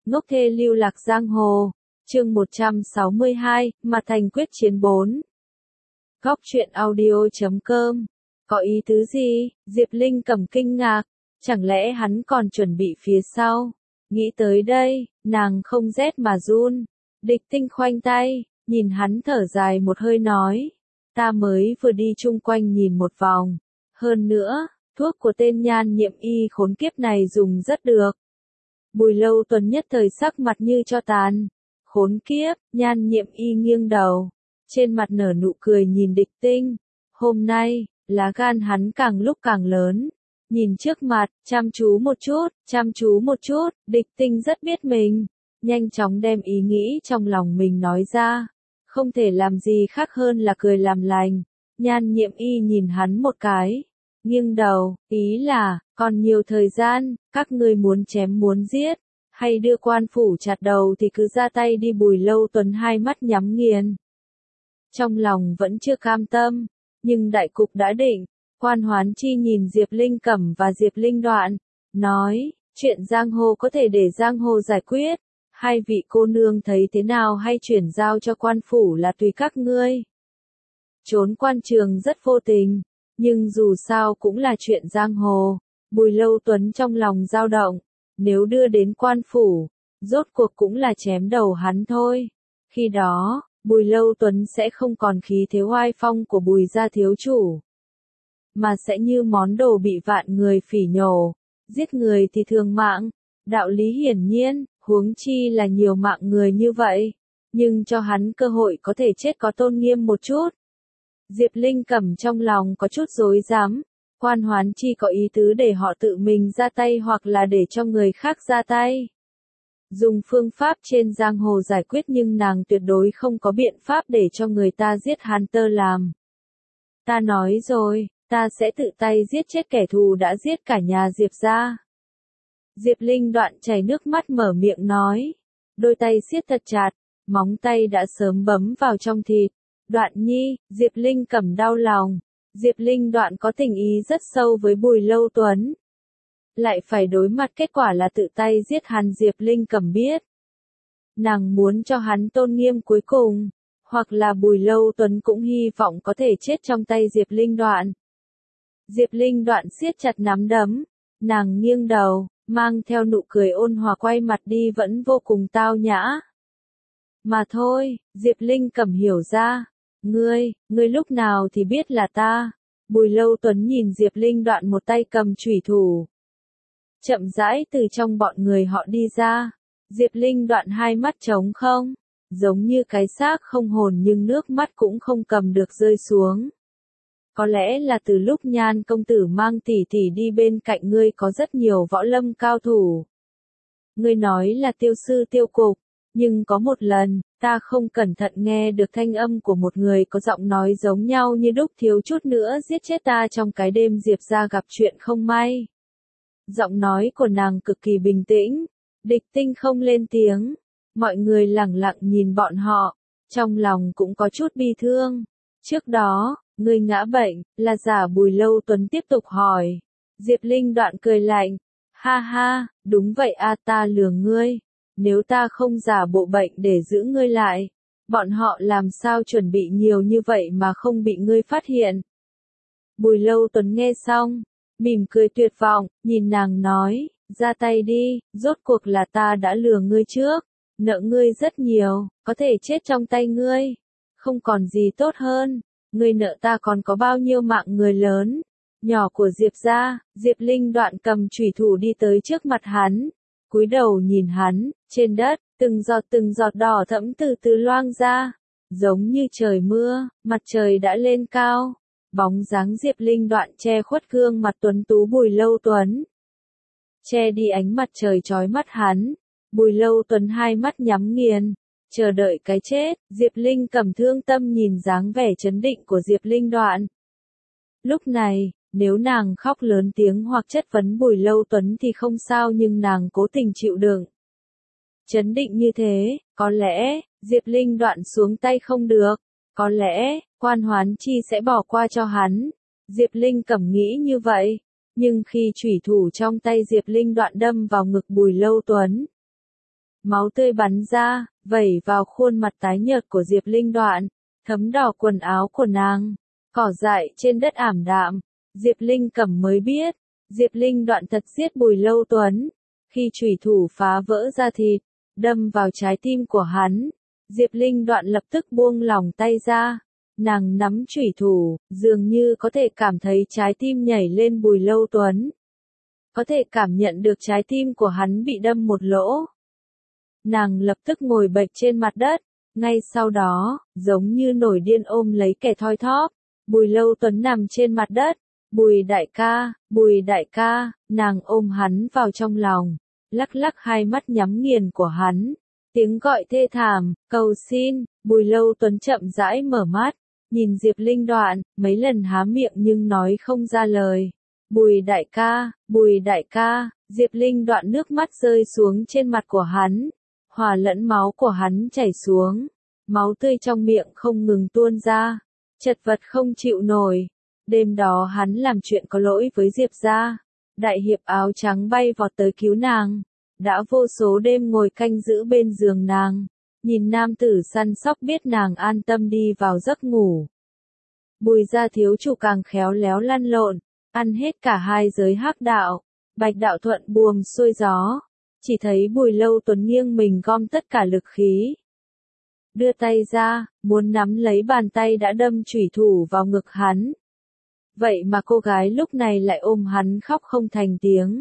Ngốc thê lưu lạc giang hồ. Chương 162, Mặt thành quyết chiến 4. Góc truyện audio.com. Có ý tứ gì? Diệp Linh Cẩm kinh ngạc. Chẳng lẽ hắn còn chuẩn bị phía sau? Nghĩ tới đây, nàng không rét mà run. Địch Tinh khoanh tay, nhìn hắn thở dài một hơi nói. Ta mới vừa đi chung quanh nhìn một vòng. Hơn nữa, thuốc của tên Nhan Nhiệm Y khốn kiếp này dùng rất được. Bùi Lâu Tuấn nhất thời sắc mặt như cho tàn. Khốn kiếp, Nhan Nhiệm Y nghiêng đầu. Trên mặt nở nụ cười nhìn Địch Tinh. Hôm nay, lá gan hắn càng lúc càng lớn. Nhìn trước mặt, chăm chú một chút, Địch Tinh rất biết mình. Nhanh chóng đem ý nghĩ trong lòng mình nói ra. Không thể làm gì khác hơn là cười làm lành. Nhan Nhiệm Y nhìn hắn một cái. Nghiêng đầu, ý là, còn nhiều thời gian, các ngươi muốn chém muốn giết. Hay đưa quan phủ chặt đầu thì cứ ra tay đi. Bùi Lâu Tuấn hai mắt nhắm nghiền. Trong lòng vẫn chưa cam tâm, nhưng đại cục đã định. Quan Hoán Chi nhìn Diệp Linh Cẩm và Diệp Linh Đoạn, nói, chuyện giang hồ có thể để giang hồ giải quyết. Hai vị cô nương thấy thế nào hay chuyển giao cho quan phủ là tùy các ngươi. Trốn quan trường rất vô tình, nhưng dù sao cũng là chuyện giang hồ. Bùi Lâu Tuấn trong lòng dao động, nếu đưa đến quan phủ, rốt cuộc cũng là chém đầu hắn thôi. Khi đó, Bùi Lâu Tuấn sẽ không còn khí thế oai phong của Bùi gia thiếu chủ, mà sẽ như món đồ bị vạn người phỉ nhổ. Giết người thì thương mạng, đạo lý hiển nhiên, huống chi là nhiều mạng người như vậy, nhưng cho hắn cơ hội có thể chết có tôn nghiêm một chút. Diệp Linh Cẩm trong lòng có chút rối rắm. Quan Hoán Chi có ý tứ để họ tự mình ra tay hoặc là để cho người khác ra tay. Dùng phương pháp trên giang hồ giải quyết, nhưng nàng tuyệt đối không có biện pháp để cho người ta giết hắn tơ làm. Ta nói rồi, ta sẽ tự tay giết chết kẻ thù đã giết cả nhà Diệp gia. Diệp Linh Đoạn chảy nước mắt mở miệng nói. Đôi tay siết thật chặt, móng tay đã sớm bấm vào trong thịt. Đoạn nhi, Diệp Linh Cẩm đau lòng. Diệp Linh Đoạn có tình ý rất sâu với Bùi Lâu Tuấn. Lại phải đối mặt kết quả là tự tay giết hắn. Diệp Linh Cẩm biết. Nàng muốn cho hắn tôn nghiêm cuối cùng. Hoặc là Bùi Lâu Tuấn cũng hy vọng có thể chết trong tay Diệp Linh Đoạn. Diệp Linh Đoạn siết chặt nắm đấm. Nàng nghiêng đầu, mang theo nụ cười ôn hòa quay mặt đi, vẫn vô cùng tao nhã. Mà thôi, Diệp Linh Cẩm hiểu ra. Ngươi lúc nào thì biết là ta. Bùi Lâu Tuấn nhìn Diệp Linh Đoạn một tay cầm chủy thủ. Chậm rãi từ trong bọn người họ đi ra. Diệp Linh Đoạn hai mắt trống không, giống như cái xác không hồn, nhưng nước mắt cũng không cầm được rơi xuống. Có lẽ là từ lúc Nhan công tử mang tỷ tỷ đi bên cạnh ngươi có rất nhiều võ lâm cao thủ. Ngươi nói là tiêu sư tiêu cục, nhưng có một lần, ta không cẩn thận nghe được thanh âm của một người có giọng nói giống nhau như đúc, thiếu chút nữa giết chết ta trong cái đêm Diệp gia gặp chuyện không may. Giọng nói của nàng cực kỳ bình tĩnh. Địch Tinh không lên tiếng. Mọi người lẳng lặng nhìn bọn họ, trong lòng cũng có chút bi thương. Trước đó, ngươi ngã bệnh, là giả? Bùi Lâu Tuấn tiếp tục hỏi. Diệp Linh Đoạn cười lạnh. Ha ha, đúng vậy a, ta lừa ngươi. Nếu ta không giả bộ bệnh để giữ ngươi lại, bọn họ làm sao chuẩn bị nhiều như vậy mà không bị ngươi phát hiện? Bùi Lâu Tuấn nghe xong, mỉm cười tuyệt vọng, nhìn nàng nói, ra tay đi, rốt cuộc là ta đã lừa ngươi trước, nợ ngươi rất nhiều, có thể chết trong tay ngươi, không còn gì tốt hơn, ngươi nợ ta còn có bao nhiêu mạng người lớn, nhỏ của Diệp gia. Diệp Linh Đoạn cầm chủy thủ đi tới trước mặt hắn, cúi đầu nhìn hắn. Trên đất, từng giọt đỏ thẫm từ từ loang ra, giống như trời mưa. Mặt trời đã lên cao, bóng dáng Diệp Linh Đoạn che khuất gương mặt tuấn tú Bùi Lâu Tuấn, che đi ánh mặt trời chói mắt hắn. Bùi Lâu Tuấn hai mắt nhắm nghiền, chờ đợi cái chết. Diệp Linh Cẩm thương tâm nhìn dáng vẻ trấn định của Diệp Linh Đoạn. Lúc này, nếu nàng khóc lớn tiếng hoặc chất vấn Bùi Lâu Tuấn thì không sao, nhưng nàng cố tình chịu đựng. Trấn định như thế, có lẽ, Diệp Linh Đoạn xuống tay không được, có lẽ, Quan Hoán Chi sẽ bỏ qua cho hắn. Diệp Linh Cẩm nghĩ như vậy, nhưng khi chủy thủ trong tay Diệp Linh Đoạn đâm vào ngực Bùi Lâu Tuấn, máu tươi bắn ra, vẩy vào khuôn mặt tái nhợt của Diệp Linh Đoạn, thấm đỏ quần áo của nàng. Cỏ dại trên đất ảm đạm, Diệp Linh Cẩm mới biết, Diệp Linh Đoạn thật giết Bùi Lâu Tuấn. Khi chủy thủ phá vỡ da thịt, đâm vào trái tim của hắn, Diệp Linh Đoạn lập tức buông lỏng tay ra. Nàng nắm chủy thủ, dường như có thể cảm thấy trái tim nhảy lên Bùi Lâu Tuấn. Có thể cảm nhận được trái tim của hắn bị đâm một lỗ. Nàng lập tức ngồi bệt trên mặt đất, ngay sau đó, giống như nổi điên ôm lấy kẻ thoi thóp. Bùi Lâu Tuấn nằm trên mặt đất. Bùi đại ca, nàng ôm hắn vào trong lòng, lắc lắc hai mắt nhắm nghiền của hắn. Tiếng gọi thê thảm, cầu xin, Bùi Lâu Tuấn chậm rãi mở mắt, nhìn Diệp Linh Đoạn, mấy lần há miệng nhưng nói không ra lời. Bùi đại ca, Diệp Linh Đoạn nước mắt rơi xuống trên mặt của hắn, hòa lẫn máu của hắn chảy xuống, máu tươi trong miệng không ngừng tuôn ra, chật vật không chịu nổi. Đêm đó hắn làm chuyện có lỗi với Diệp gia, đại hiệp áo trắng bay vọt tới cứu nàng, đã vô số đêm ngồi canh giữ bên giường nàng, nhìn nam tử săn sóc biết nàng an tâm đi vào giấc ngủ. Bùi gia thiếu chủ càng khéo léo lăn lộn, ăn hết cả hai giới hắc đạo, bạch đạo thuận buồm xuôi gió, chỉ thấy Bùi Lâu Tuấn nghiêng mình gom tất cả lực khí. Đưa tay ra, muốn nắm lấy bàn tay đã đâm chủy thủ vào ngực hắn. Vậy mà cô gái lúc này lại ôm hắn khóc không thành tiếng.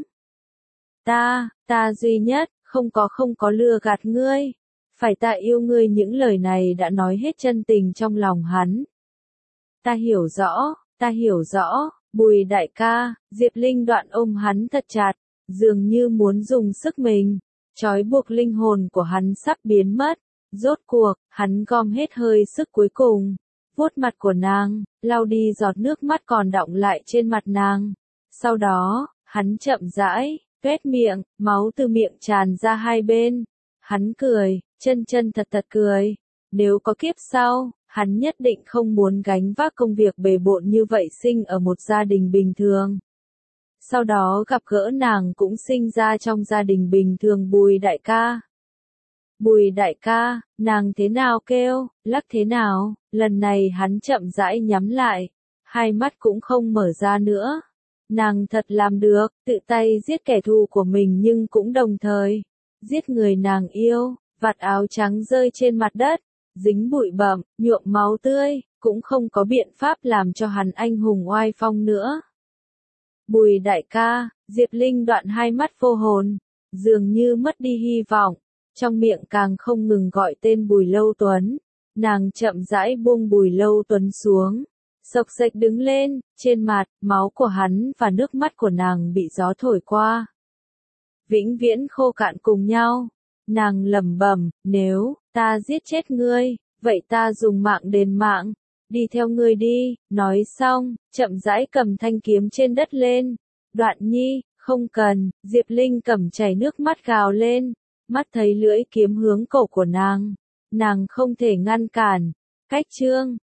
Ta duy nhất, không có lừa gạt ngươi. Phải ta yêu ngươi, những lời này đã nói hết chân tình trong lòng hắn. Ta hiểu rõ, Bùi đại ca, Diệp Linh Đoạn ôm hắn thật chặt, dường như muốn dùng sức mình, trói buộc linh hồn của hắn sắp biến mất. Rốt cuộc, hắn gom hết hơi sức cuối cùng, vuốt mặt của nàng, lau đi giọt nước mắt còn đọng lại trên mặt nàng. Sau đó, hắn chậm rãi, tuét miệng, máu từ miệng tràn ra hai bên. Hắn cười, chân thật cười. Nếu có kiếp sau, hắn nhất định không muốn gánh vác công việc bề bộn như vậy, sinh ở một gia đình bình thường. Sau đó gặp gỡ nàng cũng sinh ra trong gia đình bình thường. Bùi đại ca, nàng thế nào kêu, lắc thế nào, lần này hắn chậm rãi nhắm lại, hai mắt cũng không mở ra nữa. Nàng thật làm được, tự tay giết kẻ thù của mình nhưng cũng đồng thời giết người nàng yêu. Vạt áo trắng rơi trên mặt đất, dính bụi bặm, nhuộm máu tươi, cũng không có biện pháp làm cho hắn anh hùng oai phong nữa. Bùi đại ca, Diệp Linh Đoạn hai mắt vô hồn, dường như mất đi hy vọng, trong miệng càng không ngừng gọi tên Bùi Lâu Tuấn. Nàng chậm rãi buông Bùi Lâu Tuấn xuống, xộc xệch đứng lên, trên mặt, máu của hắn và nước mắt của nàng bị gió thổi qua. Vĩnh viễn khô cạn cùng nhau. Nàng lẩm bẩm, nếu ta giết chết ngươi, vậy ta dùng mạng đền mạng, đi theo ngươi đi. Nói xong, chậm rãi cầm thanh kiếm trên đất lên. Đoạn nhi, không cần. Diệp Linh Cẩm chảy nước mắt gào lên, mắt thấy lưỡi kiếm hướng cổ của nàng không thể ngăn cản. Cách chương